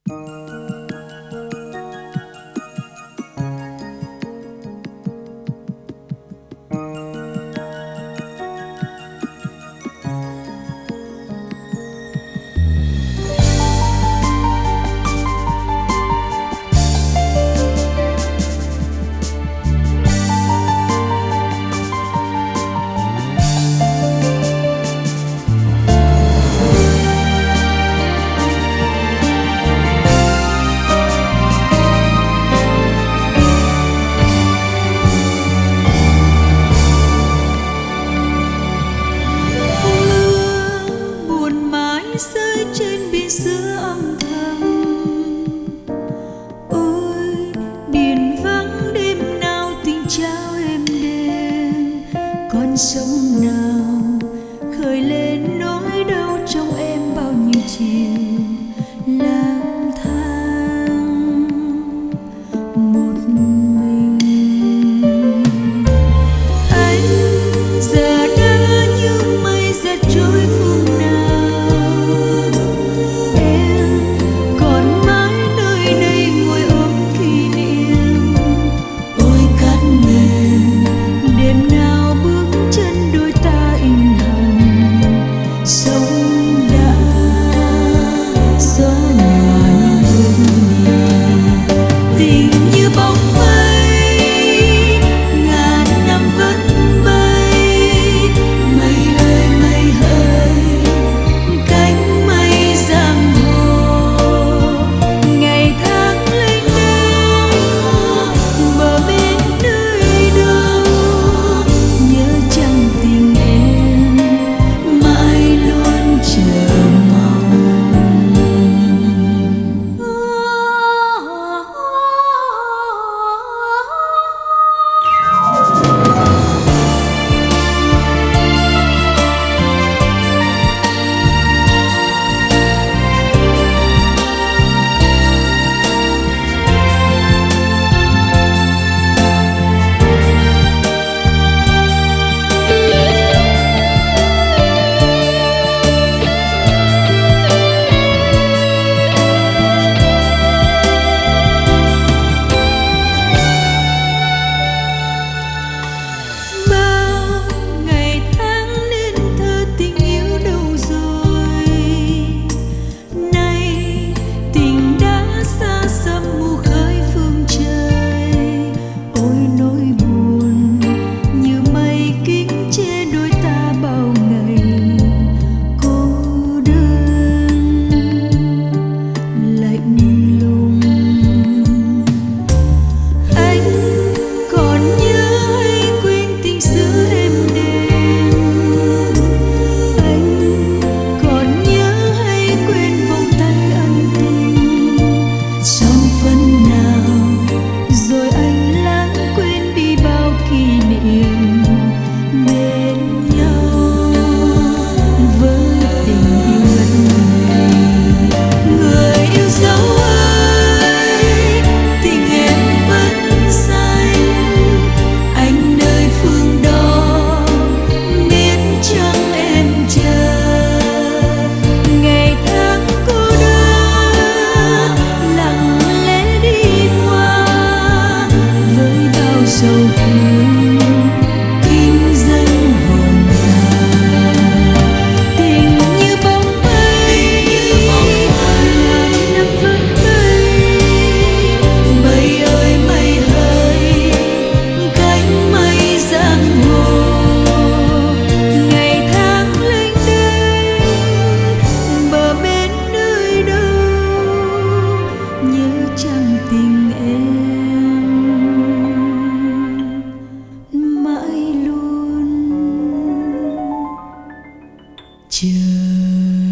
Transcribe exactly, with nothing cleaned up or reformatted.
rơi trên biển xưa âm thầm. Ôi biển vắng đêm nào tình trao êm đềm, con sông nào khơi lên nỗi đau trong em bao nhiêu chiều lang thang một mình. Anh giờ đã như mây dạt trôi phương nào, em còn mãi nơi đây ngồi ôm kỷ niệm. Ôi cát mềm đêm nào bước chân đôi ta in hằn, sông đã xóa nhòa những bước nhịp. Tình như bóng mây ngàn năm vẫn bay, mây ơi mây hỡi cánh mây giang hồ. Ngày tháng lênh đênh bờ bên nơi đâu, nhớ chăng tình em mãi luôn chờ mong. Bao ngày tháng nên thơ tình yêu đâu rồi, nay tình đã xa xăm mù khơi phương trời. Ôi nỗi buồn như mây kín che đôi ta bao ngày cô đơn lạnh lùng. Anh còn nhớ hay quên tình xưa êm đềm, anh còn nhớ hay quên vòng tay ân tình. Xong phần nào rồi anh lãng quên đi bao kỷ niệm bên nhau với tình yêu ngất ngây. Người yêu dấu ơi tình em vẫn xanh, anh nơi phương đó biết chăng em chờ. Ngày tháng cô đơn lặng lẽ đi qua với bao sầu thương kinh dâng hồn ta. Tình như bóng mây ngàn năm vẫn bay, mây ơi mây hỡi cánh mây giang hồ. Ngày tháng lênh đênh bờ bên nơi đâu, nhớ chăng tình em mãi luôn chờ.